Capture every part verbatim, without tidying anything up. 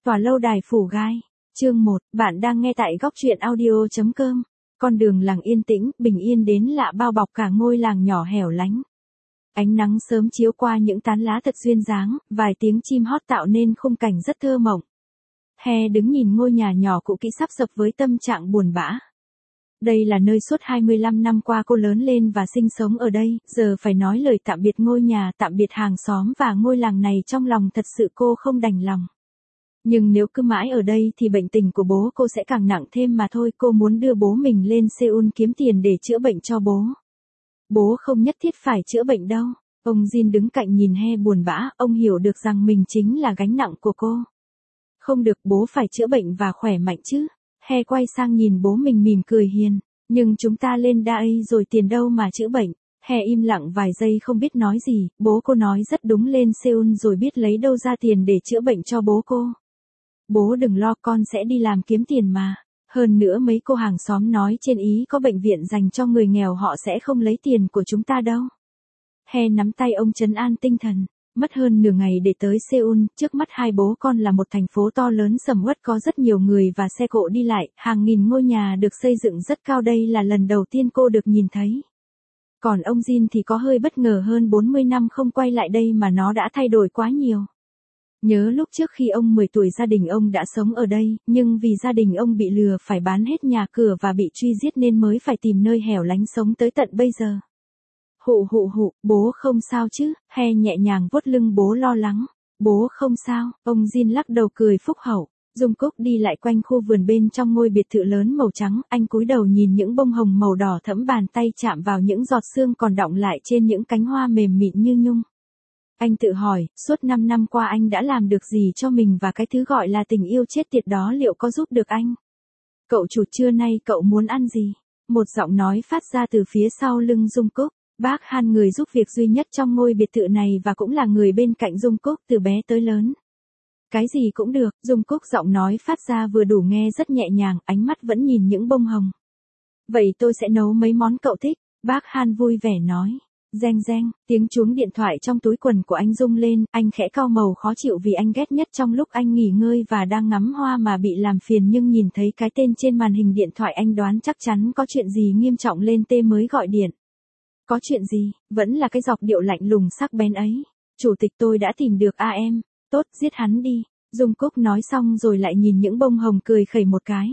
Tòa lâu đài phủ gai. Chương một, bạn đang nghe tại góc truyện audio chấm com. Con đường làng yên tĩnh, bình yên đến lạ bao bọc cả ngôi làng nhỏ hẻo lánh. Ánh nắng sớm chiếu qua những tán lá thật duyên dáng, vài tiếng chim hót tạo nên khung cảnh rất thơ mộng. He đứng nhìn ngôi nhà nhỏ cũ kỹ sắp sập với tâm trạng buồn bã. Đây là nơi suốt hai mươi lăm năm qua cô lớn lên và sinh sống ở đây, giờ phải nói lời tạm biệt ngôi nhà, tạm biệt hàng xóm và ngôi làng này trong lòng thật sự cô không đành lòng. Nhưng nếu cứ mãi ở đây thì bệnh tình của bố cô sẽ càng nặng thêm mà thôi, cô muốn đưa bố mình lên Seoul kiếm tiền để chữa bệnh cho bố. Bố không nhất thiết phải chữa bệnh đâu. Ông Jin đứng cạnh nhìn He buồn bã, ông hiểu được rằng mình chính là gánh nặng của cô. Không được, bố phải chữa bệnh và khỏe mạnh chứ. He quay sang nhìn bố mình mỉm cười hiền. Nhưng chúng ta lên đây rồi tiền đâu mà chữa bệnh. He im lặng vài giây không biết nói gì, bố cô nói rất đúng, lên Seoul rồi biết lấy đâu ra tiền để chữa bệnh cho bố cô. Bố đừng lo, con sẽ đi làm kiếm tiền mà. Hơn nữa mấy cô hàng xóm nói trên Ý có bệnh viện dành cho người nghèo, họ sẽ không lấy tiền của chúng ta đâu. He nắm tay ông trấn an tinh thần. Mất hơn nửa ngày để tới Seoul, trước mắt hai bố con là một thành phố to lớn sầm uất có rất nhiều người và xe cộ đi lại, hàng nghìn ngôi nhà được xây dựng rất cao, đây là lần đầu tiên cô được nhìn thấy. Còn ông Jin thì có hơi bất ngờ, hơn bốn mươi năm không quay lại đây mà nó đã thay đổi quá nhiều. Nhớ lúc trước khi ông mười tuổi gia đình ông đã sống ở đây, nhưng vì gia đình ông bị lừa phải bán hết nhà cửa và bị truy giết nên mới phải tìm nơi hẻo lánh sống tới tận bây giờ. Hụ hụ hụ, bố không sao chứ? He nhẹ nhàng vuốt lưng bố lo lắng. Bố không sao, ông Jin lắc đầu cười phúc hậu. Dung Cúc đi lại quanh khu vườn bên trong ngôi biệt thự lớn màu trắng, anh cúi đầu nhìn những bông hồng màu đỏ thẫm, bàn tay chạm vào những giọt sương còn đọng lại trên những cánh hoa mềm mịn như nhung. Anh tự hỏi, suốt năm năm qua anh đã làm được gì cho mình và cái thứ gọi là tình yêu chết tiệt đó liệu có giúp được anh? Cậu chủ, trưa nay cậu muốn ăn gì? Một giọng nói phát ra từ phía sau lưng Dung Cúc. Bác Han, người giúp việc duy nhất trong ngôi biệt thự này và cũng là người bên cạnh Dung Cúc từ bé tới lớn. Cái gì cũng được, Dung Cúc giọng nói phát ra vừa đủ nghe, rất nhẹ nhàng, ánh mắt vẫn nhìn những bông hồng. Vậy tôi sẽ nấu mấy món cậu thích, bác Han vui vẻ nói. Reng reng, tiếng chuông điện thoại trong túi quần của anh rung lên, anh khẽ cau màu khó chịu vì anh ghét nhất trong lúc anh nghỉ ngơi và đang ngắm hoa mà bị làm phiền, nhưng nhìn thấy cái tên trên màn hình điện thoại anh đoán chắc chắn có chuyện gì nghiêm trọng lên tê mới gọi điện. Có chuyện gì? Vẫn là cái giọng điệu lạnh lùng sắc bén ấy. Chủ tịch, tôi đã tìm được a em. Tốt, giết hắn đi. Dung Cúc nói xong rồi lại nhìn những bông hồng cười khẩy một cái.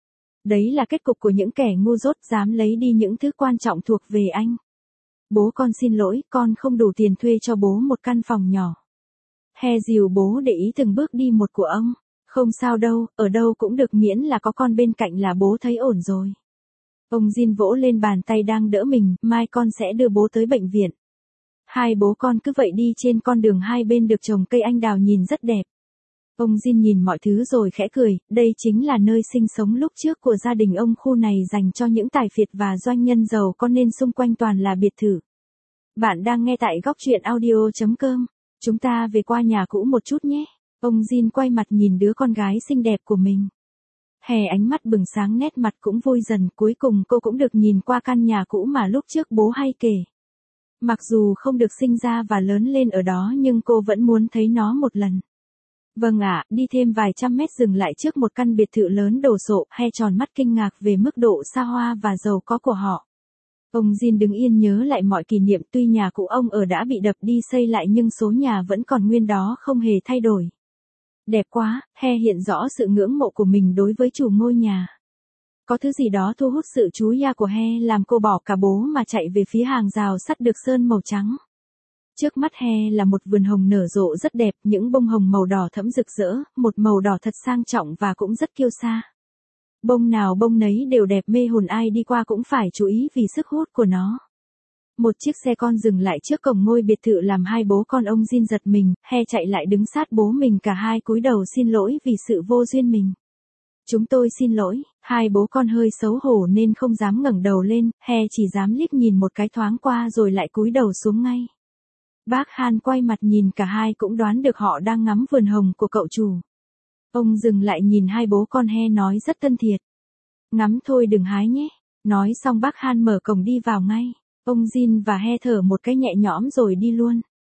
Đấy là kết cục của những kẻ ngu dốt dám lấy đi những thứ quan trọng thuộc về anh. Bố con xin lỗi, con không đủ tiền thuê cho bố một căn phòng nhỏ. He dìu bố để ý từng bước đi một của ông. Không sao đâu, ở đâu cũng được miễn là có con bên cạnh là bố thấy ổn rồi. Ông Jin vỗ lên bàn tay đang đỡ mình, mai con sẽ đưa bố tới bệnh viện. Hai bố con cứ vậy đi trên con đường hai bên được trồng cây anh đào nhìn rất đẹp. Ông Jin nhìn mọi thứ rồi khẽ cười, đây chính là nơi sinh sống lúc trước của gia đình ông, khu này dành cho những tài phiệt và doanh nhân giàu có nên xung quanh toàn là biệt thự. Bạn đang nghe tại góc truyện audio chấm com. Chúng ta về qua nhà cũ một chút nhé. Ông Jin quay mặt nhìn đứa con gái xinh đẹp của mình. Hè ánh mắt bừng sáng, nét mặt cũng vui dần, cuối cùng cô cũng được nhìn qua căn nhà cũ mà lúc trước bố hay kể. Mặc dù không được sinh ra và lớn lên ở đó nhưng cô vẫn muốn thấy nó một lần. Vâng ạ, đi thêm vài trăm mét dừng lại trước một căn biệt thự lớn đồ sộ, He tròn mắt kinh ngạc về mức độ xa hoa và giàu có của họ. Ông Jin đứng yên nhớ lại mọi kỷ niệm, tuy nhà cũ ông ở đã bị đập đi xây lại nhưng số nhà vẫn còn nguyên đó, không hề thay đổi. Đẹp quá, He hiện rõ sự ngưỡng mộ của mình đối với chủ ngôi nhà. Có thứ gì đó thu hút sự chú ý của He làm cô bỏ cả bố mà chạy về phía hàng rào sắt được sơn màu trắng. Trước mắt He là một vườn hồng nở rộ rất đẹp, những bông hồng màu đỏ thẫm rực rỡ, một màu đỏ thật sang trọng và cũng rất kiêu sa. Bông nào bông nấy đều đẹp mê hồn, ai đi qua cũng phải chú ý vì sức hút của nó. Một chiếc xe con dừng lại trước cổng ngôi biệt thự làm hai bố con ông Jin giật mình, He chạy lại đứng sát bố mình, cả hai cúi đầu xin lỗi vì sự vô duyên mình. Chúng tôi xin lỗi, hai bố con hơi xấu hổ nên không dám ngẩng đầu lên, He chỉ dám liếc nhìn một cái thoáng qua rồi lại cúi đầu xuống ngay. Bác Han quay mặt nhìn cả hai cũng đoán được họ đang ngắm vườn hồng của cậu chủ. Ông dừng lại nhìn hai bố con, He nói rất thân thiệt. Ngắm thôi đừng hái nhé. Nói xong bác Han mở cổng đi vào ngay. Ông Jin và He thở một cái nhẹ nhõm rồi đi luôn.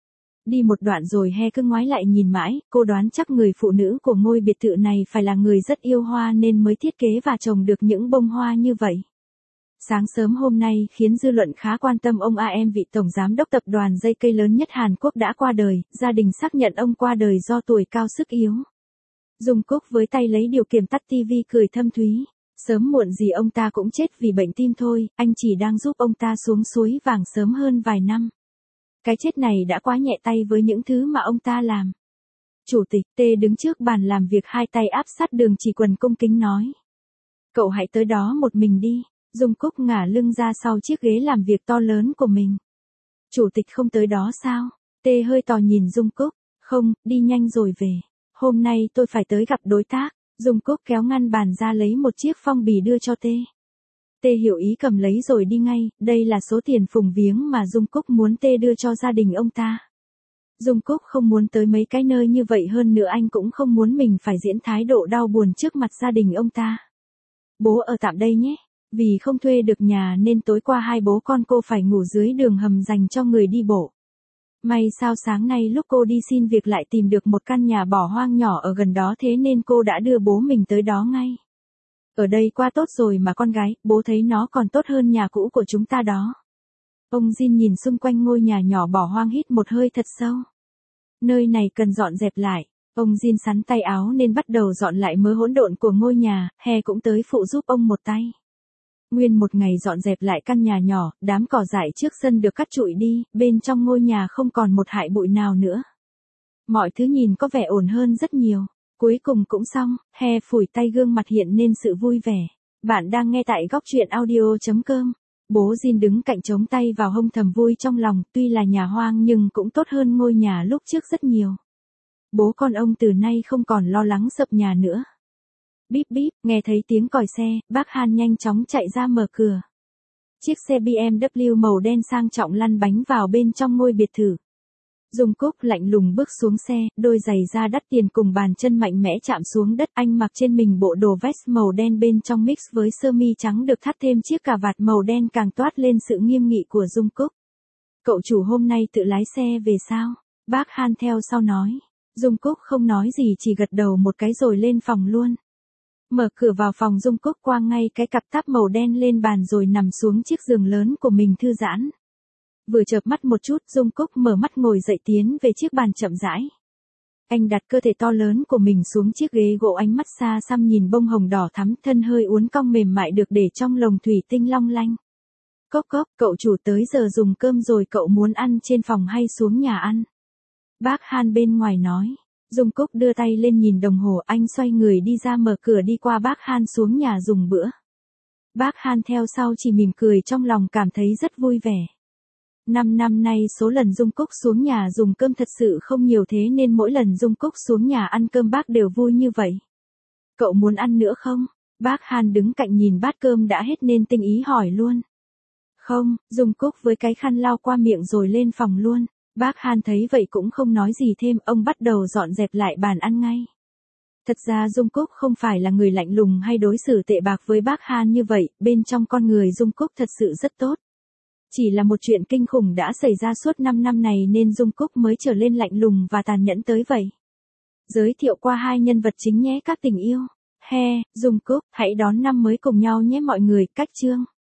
Đi một đoạn rồi he cứ ngoái lại nhìn mãi, cô đoán chắc người phụ nữ của ngôi biệt thự này phải là người rất yêu hoa nên mới thiết kế và trồng được những bông hoa như vậy. Sáng sớm hôm nay khiến dư luận khá quan tâm ông a em vị tổng giám đốc tập đoàn dây cây lớn nhất Hàn Quốc đã qua đời, gia đình xác nhận ông qua đời do tuổi cao sức yếu. Jungkook với tay lấy điều kiềm tắt tivi cười thâm thúy. Sớm muộn gì ông ta cũng chết vì bệnh tim thôi, anh chỉ đang giúp ông ta xuống suối vàng sớm hơn vài năm. Cái chết này đã quá nhẹ tay với những thứ mà ông ta làm. Chủ tịch T đứng trước bàn làm việc hai tay áp sát Đường Chỉ Quần cung kính nói. Cậu hãy tới đó một mình đi. Jungkook ngả lưng ra sau chiếc ghế làm việc to lớn của mình. Chủ tịch không tới đó sao? T hơi tò nhìn Jungkook. Không, đi nhanh rồi về. Hôm nay tôi phải tới gặp đối tác. Jungkook kéo ngăn bàn ra lấy một chiếc phong bì đưa cho T. T hiểu ý cầm lấy rồi đi ngay, đây là số tiền phùng viếng mà Jungkook muốn T đưa cho gia đình ông ta. Jungkook không muốn tới mấy cái nơi như vậy, hơn nữa anh cũng không muốn mình phải diễn thái độ đau buồn trước mặt gia đình ông ta. Bố ở tạm đây nhé. Vì không thuê được nhà nên tối qua hai bố con cô phải ngủ dưới đường hầm dành cho người đi bộ. May sao sáng nay lúc cô đi xin việc lại tìm được một căn nhà bỏ hoang nhỏ ở gần đó, thế nên cô đã đưa bố mình tới đó ngay. Ở đây quá tốt rồi mà con gái, bố thấy nó còn tốt hơn nhà cũ của chúng ta đó. Ông Jin nhìn xung quanh ngôi nhà nhỏ bỏ hoang hít một hơi thật sâu. Nơi này cần dọn dẹp lại. Ông Jin sắn tay áo nên bắt đầu dọn lại mớ hỗn độn của ngôi nhà, He cũng tới phụ giúp ông một tay. Nguyên một ngày dọn dẹp lại căn nhà nhỏ, đám cỏ dại trước sân được cắt trụi đi, bên trong ngôi nhà không còn một hại bụi nào nữa. Mọi thứ nhìn có vẻ ổn hơn rất nhiều. Cuối cùng cũng xong, He phủi tay gương mặt hiện nên sự vui vẻ. Bạn đang nghe tại góc truyện audio chấm com. Bố Jin đứng cạnh chống tay vào hông thầm vui trong lòng, tuy là nhà hoang nhưng cũng tốt hơn ngôi nhà lúc trước rất nhiều. Bố con ông từ nay không còn lo lắng sập nhà nữa. Bíp bíp, nghe thấy tiếng còi xe, bác Han nhanh chóng chạy ra mở cửa. Chiếc xe bê em vê màu đen sang trọng lăn bánh vào bên trong ngôi biệt thự. Jungkook lạnh lùng bước xuống xe, đôi giày da đắt tiền cùng bàn chân mạnh mẽ chạm xuống đất. Anh mặc trên mình bộ đồ vest màu đen bên trong mix với sơ mi trắng được thắt thêm chiếc cà vạt màu đen càng toát lên sự nghiêm nghị của Jungkook. Cậu chủ hôm nay tự lái xe về sao? Bác Han theo sau nói. Jungkook không nói gì, chỉ gật đầu một cái rồi lên phòng luôn. Mở cửa vào phòng, Jungkook quang ngay cái cặp táp màu đen lên bàn rồi nằm xuống chiếc giường lớn của mình thư giãn. Vừa chợp mắt một chút, Jungkook mở mắt ngồi dậy tiến về chiếc bàn chậm rãi. Anh đặt cơ thể to lớn của mình xuống chiếc ghế gỗ, ánh mắt xa xăm nhìn bông hồng đỏ thắm, thân hơi uốn cong mềm mại được để trong lồng thủy tinh long lanh. Cốc cốc, cậu chủ tới giờ dùng cơm rồi, cậu muốn ăn trên phòng hay xuống nhà ăn? Bác Han bên ngoài nói. Jungkook đưa tay lên nhìn đồng hồ, anh xoay người đi ra mở cửa đi qua bác Han xuống nhà dùng bữa. Bác Han theo sau chỉ mỉm cười, trong lòng cảm thấy rất vui vẻ. Năm năm nay số lần Jungkook xuống nhà dùng cơm thật sự không nhiều, thế nên mỗi lần Jungkook xuống nhà ăn cơm bác đều vui như vậy. Cậu muốn ăn nữa không? Bác Han đứng cạnh nhìn bát cơm đã hết nên tinh ý hỏi luôn. Không, Jungkook với cái khăn lau qua miệng rồi lên phòng luôn. Bác Han thấy vậy cũng không nói gì thêm, ông bắt đầu dọn dẹp lại bàn ăn ngay. Thật ra Jungkook không phải là người lạnh lùng hay đối xử tệ bạc với bác Han như vậy, bên trong con người Jungkook thật sự rất tốt. Chỉ là một chuyện kinh khủng đã xảy ra suốt năm năm này nên Jungkook mới trở lên lạnh lùng và tàn nhẫn tới vậy. Giới thiệu qua hai nhân vật chính nhé các tình yêu. He, Jungkook, hãy đón năm mới cùng nhau nhé mọi người, cách chương.